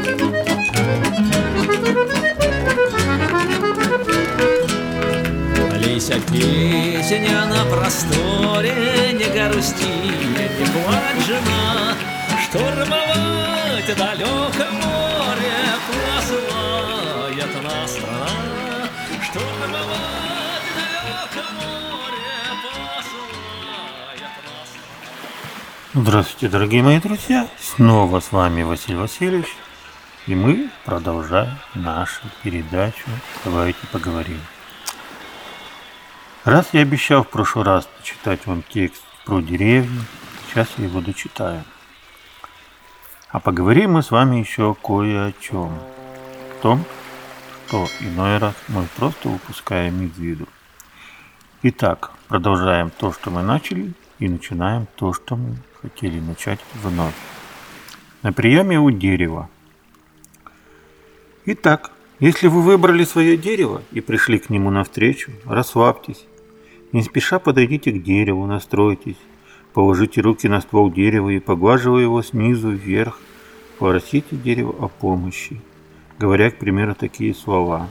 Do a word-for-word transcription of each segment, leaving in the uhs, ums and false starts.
Лися, песня на просторе, не грусти, не плачь, жена, штурмовать далеко море посылает нас страна, штурмовать далеко море посылает нас страна. Здравствуйте, дорогие мои друзья! Снова с вами Василий Васильевич, и мы продолжаем нашу передачу «Давайте поговорим». Раз я обещал в прошлый раз почитать вам текст про деревню, сейчас я его дочитаю. А поговорим мы с вами еще кое о чем. В том, что иной раз мы просто упускаем из виду. Итак, продолжаем то, что мы начали, и начинаем то, что мы хотели начать вновь. На приеме у дерева. Итак, если вы выбрали свое дерево и пришли к нему навстречу, расслабьтесь. Не спеша подойдите к дереву, настройтесь, положите руки на ствол дерева и, поглаживая его снизу вверх, попросите дерево о помощи, говоря, к примеру, такие слова.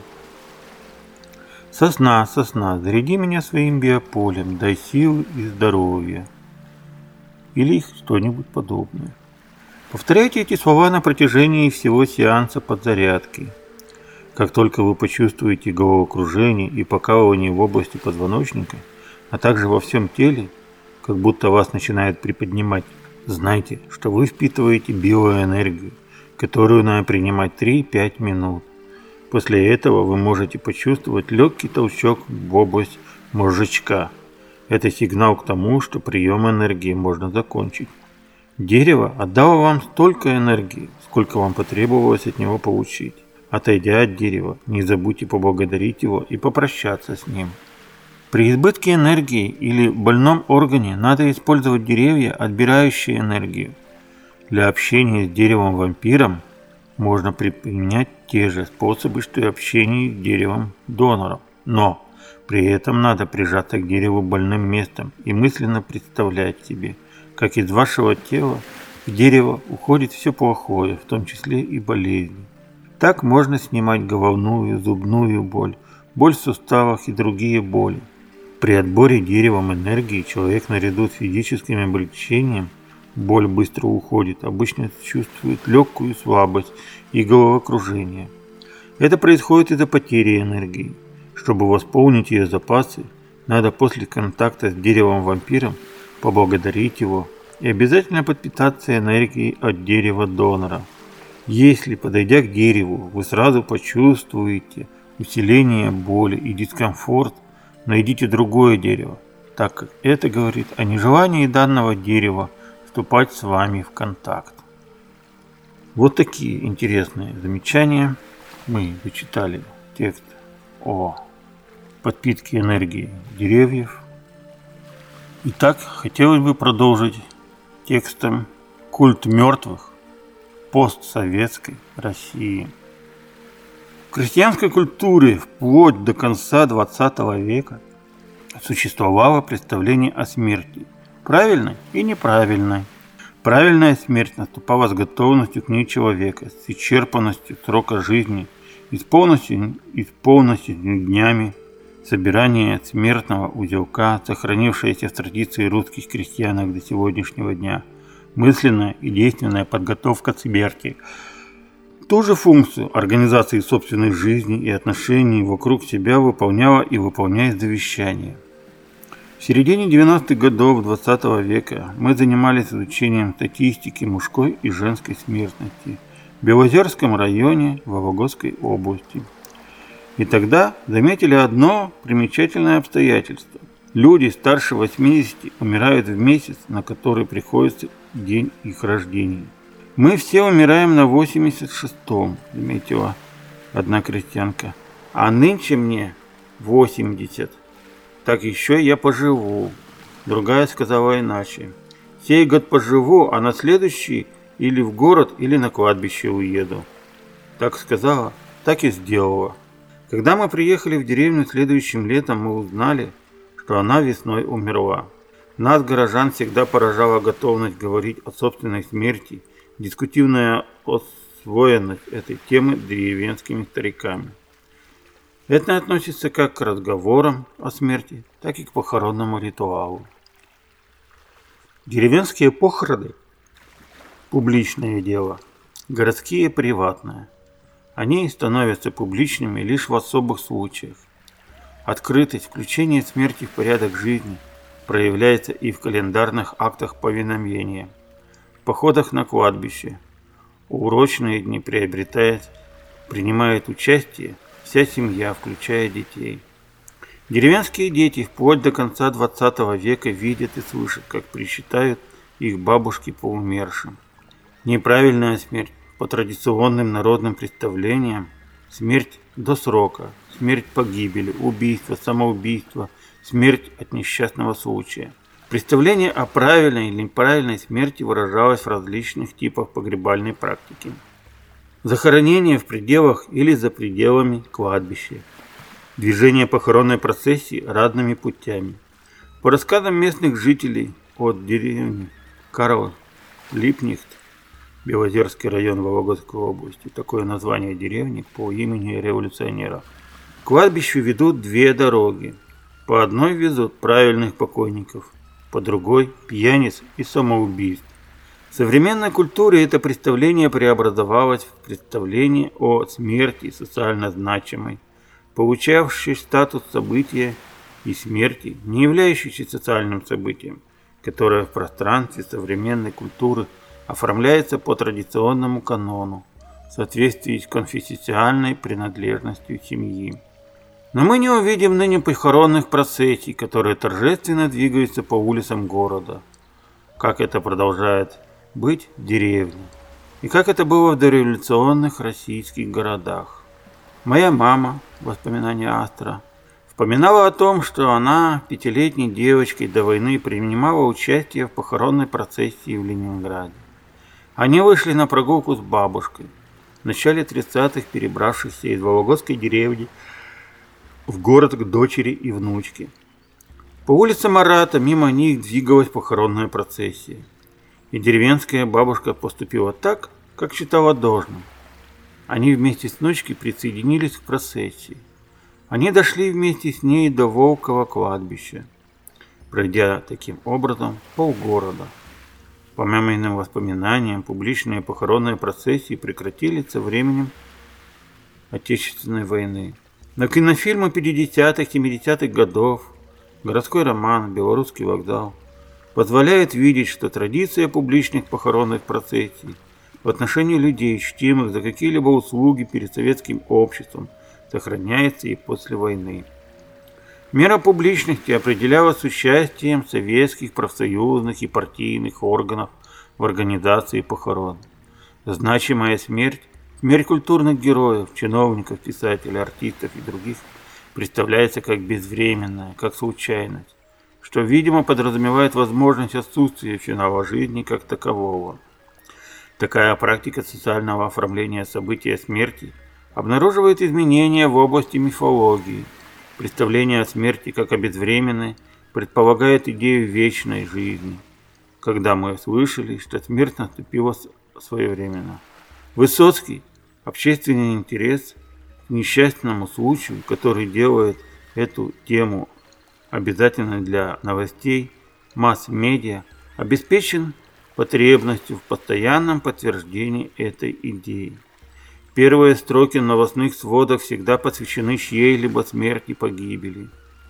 «Сосна, сосна, заряди меня своим биополем, дай силы и здоровья». Или что-нибудь подобное. Повторяйте эти слова на протяжении всего сеанса подзарядки. Как только вы почувствуете головокружение и покалывание в области позвоночника, а также во всем теле, как будто вас начинает приподнимать, знайте, что вы впитываете биоэнергию, которую надо принимать три-пять минут. После этого вы можете почувствовать легкий толчок в область мозжечка. Это сигнал к тому, что прием энергии можно закончить. Дерево отдало вам столько энергии, сколько вам потребовалось от него получить. Отойдя от дерева, не забудьте поблагодарить его и попрощаться с ним. При избытке энергии или больном органе надо использовать деревья, отбирающие энергию. Для общения с деревом-вампиром можно применять те же способы, что и общение с деревом-донором. Но при этом надо прижаться к дереву больным местом и мысленно представлять себе, как из вашего тела в дерево уходит все плохое, в том числе и болезни. Так можно снимать головную, зубную боль, боль в суставах и другие боли. При отборе деревом энергии человек наряду с физическим облегчением, боль быстро уходит, обычно чувствует легкую слабость и головокружение. Это происходит из-за потери энергии. Чтобы восполнить ее запасы, надо после контакта с деревом-вампиром поблагодарить его и обязательно подпитаться энергией от дерева-донора. Если, подойдя к дереву, вы сразу почувствуете усиление боли и дискомфорт, найдите другое дерево, так как это говорит о нежелании данного дерева вступать с вами в контакт. Вот такие интересные замечания. Мы вычитали текст о подпитке энергии деревьев. Итак, хотелось бы продолжить текстом «Культ мертвых постсоветской России». В крестьянской культуре вплоть до конца двадцатого века существовало представление о смерти, правильной и неправильной. Правильная смерть наступала с готовностью к ней человека, с исчерпанностью срока жизни и с полностью, и с полностью днями. Собирание смертного узелка, сохранившееся в традиции русских крестьянок до сегодняшнего дня. Мысленная и действенная подготовка к смерти. Ту же функцию организации собственной жизни и отношений вокруг себя выполняла и выполняет завещание. В середине девяностых годов двадцатого века мы занимались изучением статистики мужской и женской смертности в Белозерском районе Вологодской области. И тогда заметили одно примечательное обстоятельство. Люди старше восьмидесяти умирают в месяц, на который приходится день их рождения. «Мы все умираем на восемьдесят шестом», — заметила одна крестьянка. «А нынче мне восемьдесят. Так еще я поживу». Другая сказала иначе. «Сей год поживу, а на следующий или в город, или на кладбище уеду». Так сказала, так и сделала. Когда мы приехали в деревню следующим летом, мы узнали, что она весной умерла. Нас, горожан, всегда поражала готовность говорить о собственной смерти, дискутивная о усвоенность этой темы деревенскими стариками. Это относится как к разговорам о смерти, так и к похоронному ритуалу. Деревенские похороны – публичное дело, городские – приватное. Они становятся публичными лишь в особых случаях. Открытость включения смерти в порядок жизни проявляется и в календарных актах повиновения, в походах на кладбище. В урочные дни приобретает, принимает участие вся семья, включая детей. Деревенские дети вплоть до конца двадцатого века видят и слышат, как причитают их бабушки по умершим. Неправильная смерть по традиционным народным представлениям, смерть до срока, смерть погибели, убийство, самоубийство, смерть от несчастного случая. Представление о правильной или неправильной смерти выражалось в различных типах погребальной практики. Захоронение в пределах или за пределами кладбища. Движение похоронной процессии разными путями. По рассказам местных жителей от деревни Карл Липнихт, Белозерский район Вологодской области, такое название деревни по имени революционера, к кладбищу ведут две дороги. По одной везут правильных покойников, по другой – пьяниц и самоубийств. В современной культуре это представление преобразовалось в представление о смерти социально значимой, получавшей статус события, и смерти, не являющейся социальным событием, которое в пространстве современной культуры оформляется по традиционному канону в соответствии с конфессиональной принадлежностью семьи. Но мы не увидим ныне похоронных процессий, которые торжественно двигаются по улицам города, как это продолжает быть в деревне, и как это было в дореволюционных российских городах. Моя мама, воспоминания Астра, вспоминала о том, что она пятилетней девочкой до войны принимала участие в похоронной процессии в Ленинграде. Они вышли на прогулку с бабушкой, в начале тридцатых перебравшихся из Вологодской деревни в город к дочери и внучке. По улице Марата мимо них двигалась похоронная процессия, и деревенская бабушка поступила так, как считала должным. Они вместе с внучкой присоединились к процессии. Они дошли вместе с ней до Волкового кладбища, пройдя таким образом полгорода. По маминым воспоминаниям, публичные похоронные процессии прекратились со временем Отечественной войны. Но кинофильмы пятидесятых-семидесятых годов, городской роман, белорусский вокзал позволяют видеть, что традиция публичных похоронных процессий в отношении людей, чтимых за какие-либо услуги перед советским обществом, сохраняется и после войны. Мера публичности определялась участием советских профсоюзных и партийных органов в организации похорон. Значимая смерть, смерть культурных героев, чиновников, писателей, артистов и других представляется как безвременная, как случайность, что, видимо, подразумевает возможность отсутствия финала жизни как такового. Такая практика социального оформления события смерти обнаруживает изменения в области мифологии. Представление о смерти как о безвременной предполагает идею вечной жизни, когда мы слышали, что смерть наступила своевременно. Высоцкий – общественный интерес к несчастному случаю, который делает эту тему обязательной для новостей, масс-медиа, обеспечен потребностью в постоянном подтверждении этой идеи. Первые строки новостных сводов всегда посвящены чьей-либо смерти, погибели.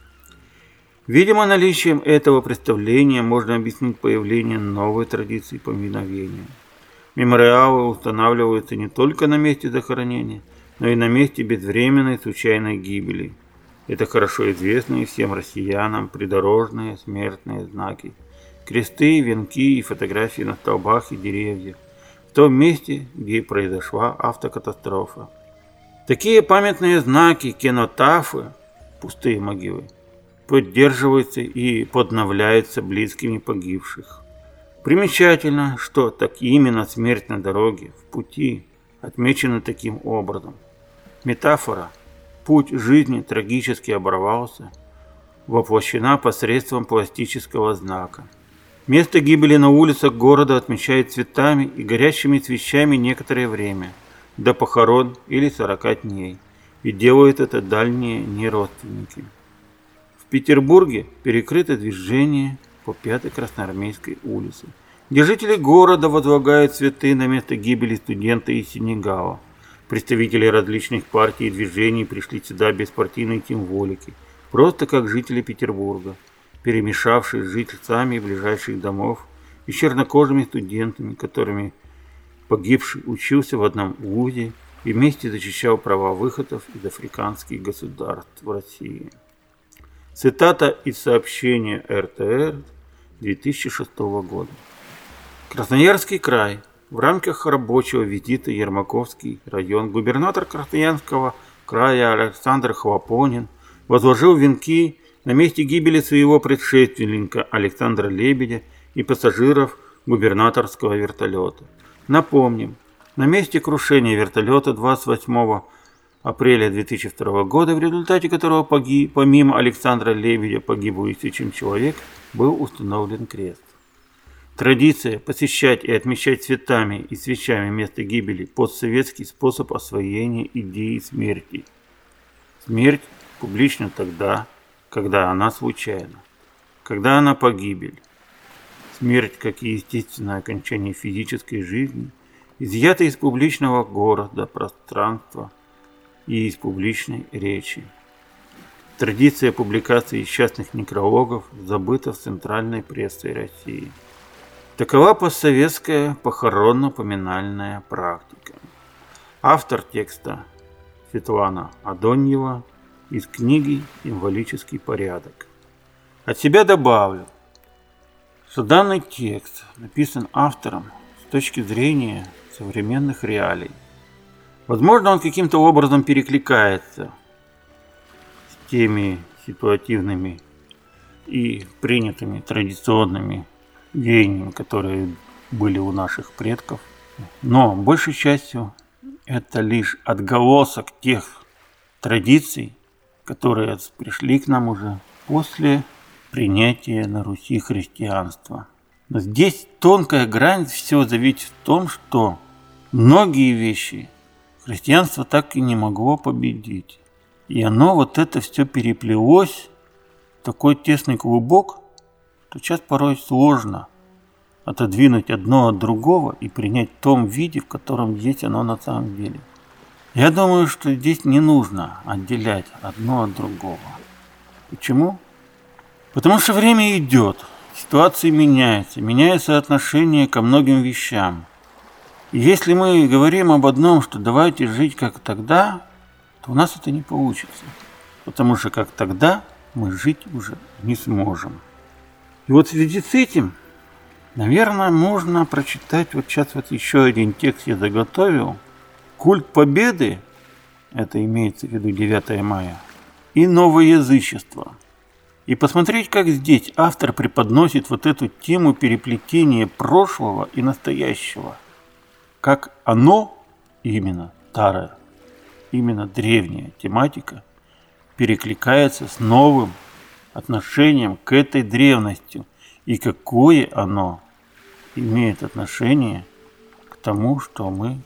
Видимо, наличием этого представления можно объяснить появление новой традиции поминовения. Мемориалы устанавливаются не только на месте захоронения, но и на месте безвременной случайной гибели. Это хорошо известные всем россиянам придорожные смертные знаки. Кресты, венки и фотографии на столбах и деревьях в том месте, где произошла автокатастрофа. Такие памятные знаки, кенотафы, пустые могилы, поддерживаются и подновляются близкими погибших. Примечательно, что так именно смерть на дороге, в пути, отмечена таким образом. Метафора «путь жизни трагически оборвался» воплощена посредством пластического знака. Место гибели на улицах города отмечают цветами и горящими свечами некоторое время, до похорон или сорока дней. И делают это дальние не родственники. В Петербурге перекрыто движение по Пятой Красноармейской улице, где жители города возлагают цветы на место гибели студента из Сенегала. Представители различных партий и движений пришли сюда без партийной символики, просто как жители Петербурга, перемешавшись с жильцами ближайших домов и чернокожими студентами, которыми погибший учился в одном вузе и вместе защищал права выходцев из африканских государств в России. Цитата из сообщения эр тэ эр две тысячи шестого года. Красноярский край. В рамках рабочего визита Ермаковский район губернатор Красноярского края Александр Хлопонин возложил венки на месте гибели своего предшественника Александра Лебедя и пассажиров губернаторского вертолета. Напомним, на месте крушения вертолета двадцать восьмого апреля две тысячи второго года, в результате которого погиб, помимо Александра Лебедя погибло и семь человек, был установлен крест. Традиция посещать и отмечать цветами и свечами место гибели – постсоветский способ освоения идеи смерти. Смерть публична тогда, когда она случайна, когда она погибель. Смерть, как и естественное окончание физической жизни, изъята из публичного города, пространства и из публичной речи. Традиция публикации частных некрологов забыта в центральной прессе России. Такова постсоветская похоронно-поминальная практика. Автор текста Светлана Адоньева из книги «Символический порядок». От себя добавлю, что данный текст написан автором с точки зрения современных реалий. Возможно, он каким-то образом перекликается с теми ситуативными и принятыми традиционными веяниями, которые были у наших предков. Но большей частью это лишь отголосок тех традиций, которые пришли к нам уже после принятия на Руси христианства. Но здесь тонкая грань всего зависит в том, что многие вещи христианство так и не могло победить. И оно вот это все переплелось в такой тесный клубок, что сейчас порой сложно отодвинуть одно от другого и принять в том виде, в котором есть оно на самом деле. Я думаю, что здесь не нужно отделять одно от другого. Почему? Потому что время идет, ситуация меняется, меняется отношение ко многим вещам. И если мы говорим об одном, что давайте жить как тогда, то у нас это не получится. Потому что как тогда мы жить уже не сможем. И вот в связи с этим, наверное, можно прочитать, вот сейчас вот еще один текст я заготовил. Культ Победы, это имеется в виду девятое мая, и новоязычество. И посмотреть, как здесь автор преподносит вот эту тему переплетения прошлого и настоящего. Как оно, именно старое, именно древняя тематика, перекликается с новым отношением к этой древности. И какое оно имеет отношение к тому, что мы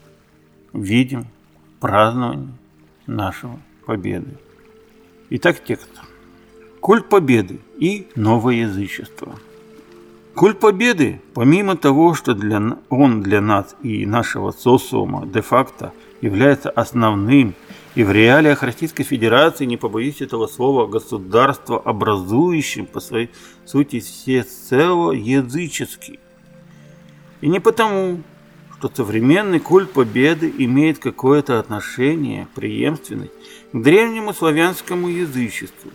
видим в праздновании нашего победы. Итак, текст. Культ Победы и новоязычество. Культ Победы, помимо того, что для, он для нас и нашего социума де-факто является основным и в реалиях Российской Федерации, не побоюсь этого слова, государство образующим по своей сути всецело языческий. И не потому, что современный культ Победы имеет какое-то отношение, преемственность к древнему славянскому язычеству.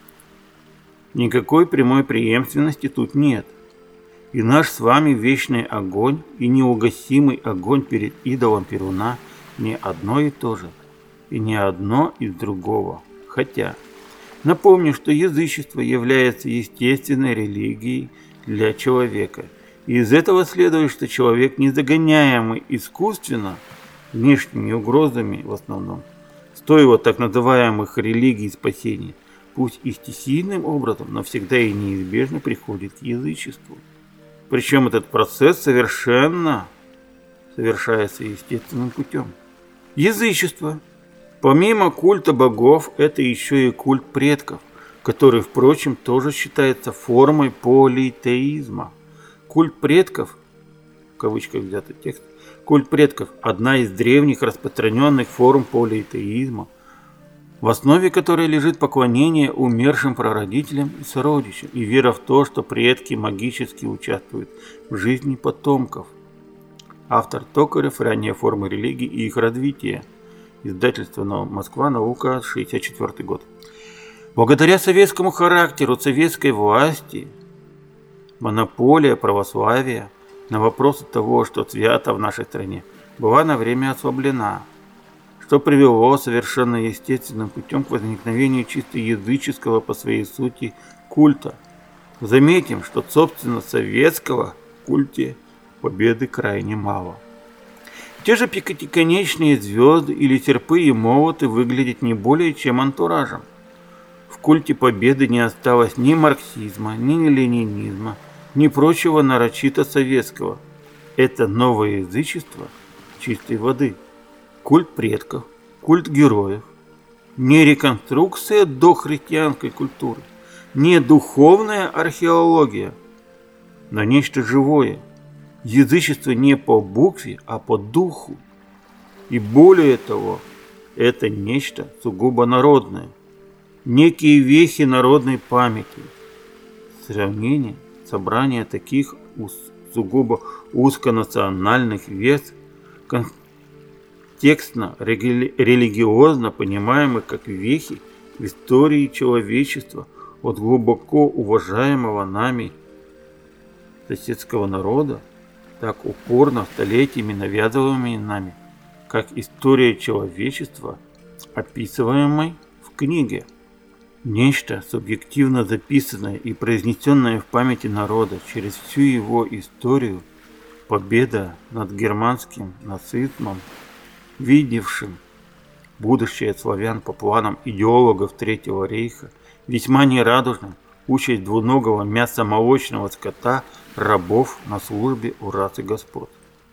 Никакой прямой преемственности тут нет. И наш с вами вечный огонь и неугасимый огонь перед идолом Перуна не одно и то же, и не одно из другого. Хотя, напомню, что язычество является естественной религией для человека. И из этого следует, что человек, не загоняемый искусственно, внешними угрозами в основном, стоило так называемых религий спасения, пусть и стихийным образом, но всегда и неизбежно приходит к язычеству. Причем этот процесс совершенно совершается естественным путем. Язычество. Помимо культа богов, это еще и культ предков, который, впрочем, тоже считается формой политеизма. Культ предков, в кавычках взятый текст, культ предков – одна из древних распространенных форм политеизма, в основе которой лежит поклонение умершим прародителям и сородичам и вера в то, что предки магически участвуют в жизни потомков. Автор Токарев «Ранние формы религии и их развитие». Издательство «Москва. Наука», шестьдесят четвёртый год. Благодаря советскому характеру советской власти, монополия православия на вопросы того, что свято в нашей стране, была на время ослаблена, что привело совершенно естественным путем к возникновению чисто языческого по своей сути культа. Заметим, что собственно советского в культе победы крайне мало. Те же пятиконечные звезды или серпы и молоты выглядят не более чем антуражем. В культе победы не осталось ни марксизма, ни ленинизма, ни прочего нарочито советского. Это новое язычество чистой воды. Культ предков, культ героев. Не реконструкция дохристианской культуры, не духовная археология, но нечто живое. Язычество не по букве, а по духу. И более того, это нечто сугубо народное. Некие вехи народной памяти. Сравнение, собрание таких сугубо узконациональных вес, контекстно, религиозно понимаемых как вехи в истории человечества от глубоко уважаемого нами соседского народа, так упорно столетиями навязываемыми нами, как история человечества, описываемой в книге. Нечто субъективно записанное и произнесенное в памяти народа через всю его историю, победа над германским нацизмом, видевшим будущее славян по планам идеологов Третьего рейха, весьма нерадужным, участь двуногого мясомолочного скота, рабов на службе у расы господ.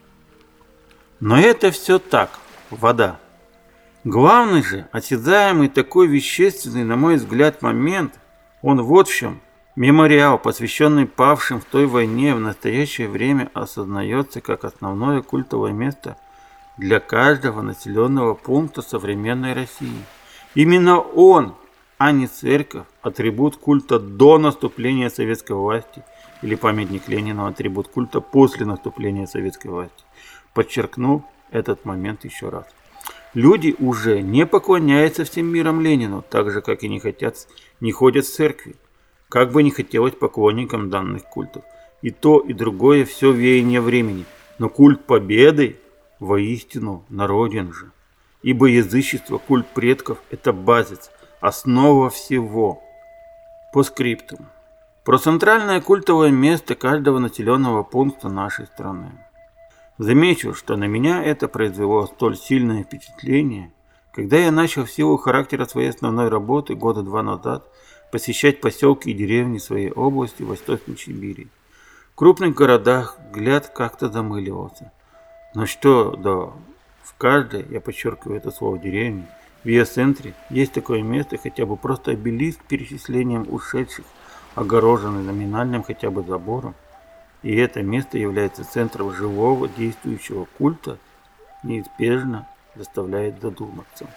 Но это все так, вода. Главный же, осязаемый такой вещественный, на мой взгляд, момент, он вот в чем. Мемориал, посвященный павшим в той войне, в настоящее время осознается как основное культовое место для каждого населенного пункта современной России. Именно он, а не церковь, атрибут культа до наступления советской власти, или памятник Ленину, атрибут культа после наступления советской власти. Подчеркну этот момент еще раз. Люди уже не поклоняются всем миром Ленину, так же, как и не хотят, не ходят в церкви, как бы не хотелось поклонникам данных культов. И то, и другое все веяние времени, но культ победы воистину народен же. Ибо язычество, культ предков – это базис, основа всего. По скриптум. Про центральное культовое место каждого населенного пункта нашей страны. Замечу, что на меня это произвело столь сильное впечатление, когда я начал в силу характера своей основной работы года два назад посещать поселки и деревни своей области Восточной Сибири. В крупных городах взгляд как-то замыливался. Но что, да, в каждой, я подчеркиваю это слово, деревне, в ее центре есть такое место, хотя бы просто обелиск с перечислением ушедших, огороженный номинальным хотя бы забором, и это место является центром живого действующего культа, неизбежно заставляет задуматься.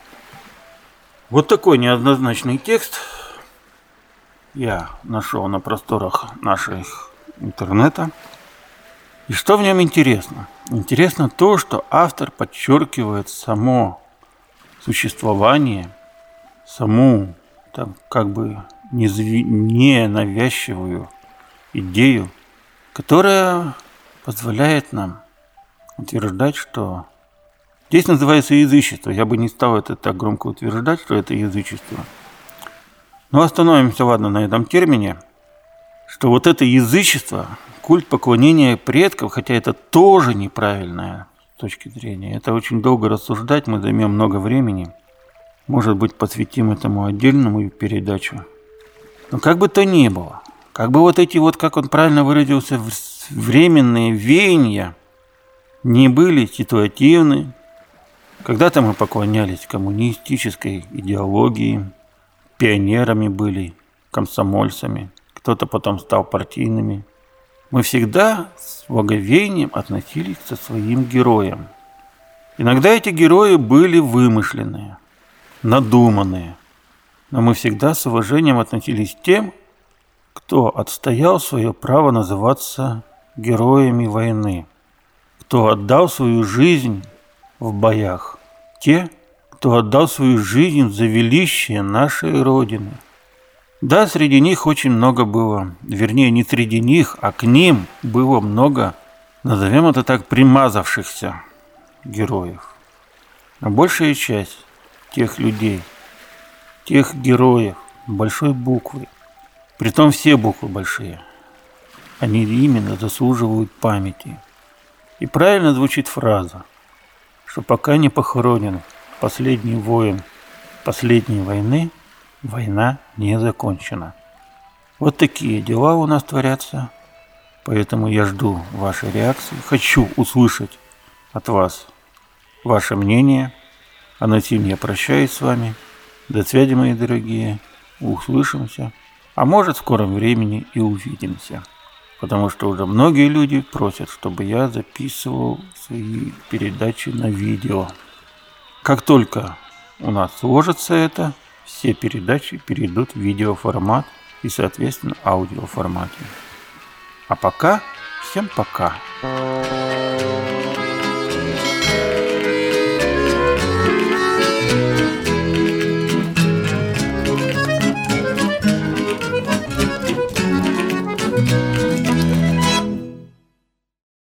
Вот такой неоднозначный текст я нашел на просторах наших интернета. И что в нем интересно? Интересно то, что автор подчеркивает само существование, саму там, как бы не навязчивую идею, которая позволяет нам утверждать, что здесь называется язычество. Я бы не стал это так громко утверждать, что это язычество. Но остановимся, ладно, на этом термине, что вот это язычество, культ поклонения предков, хотя это тоже неправильное с точки зрения. Это очень долго рассуждать, мы займем много времени. Может быть, посвятим этому отдельному передачу. Но как бы то ни было, как бы вот эти вот, как он правильно выразился, временные веяния не были ситуативны, Когда-то мы поклонялись коммунистической идеологии, пионерами были, комсомольцами, кто-то потом стал партийными. Мы всегда с благоговением относились к своим героям. Иногда эти герои были вымышленные, надуманные, но мы всегда с уважением относились к тем, кто отстоял свое право называться героями войны, кто отдал свою жизнь в боях, те, кто отдал свою жизнь за величие нашей Родины. Да, среди них очень много было, вернее, не среди них, а к ним было много, назовем это так, примазавшихся героев. Но большая часть тех людей, тех героев большой буквы, притом все буквы большие, они именно заслуживают памяти. И правильно звучит фраза, что пока не похоронен последний воин последней войны, война не закончена. Вот такие дела у нас творятся, поэтому я жду вашей реакции, хочу услышать от вас ваше мнение. А на сим я прощаюсь с вами. До связи, мои дорогие. Услышимся. А может, в скором времени и увидимся. Потому что уже многие люди просят, чтобы я записывал свои передачи на видео. Как только у нас сложится это, все передачи перейдут в видеоформат и, соответственно, аудиоформате. А пока, всем пока.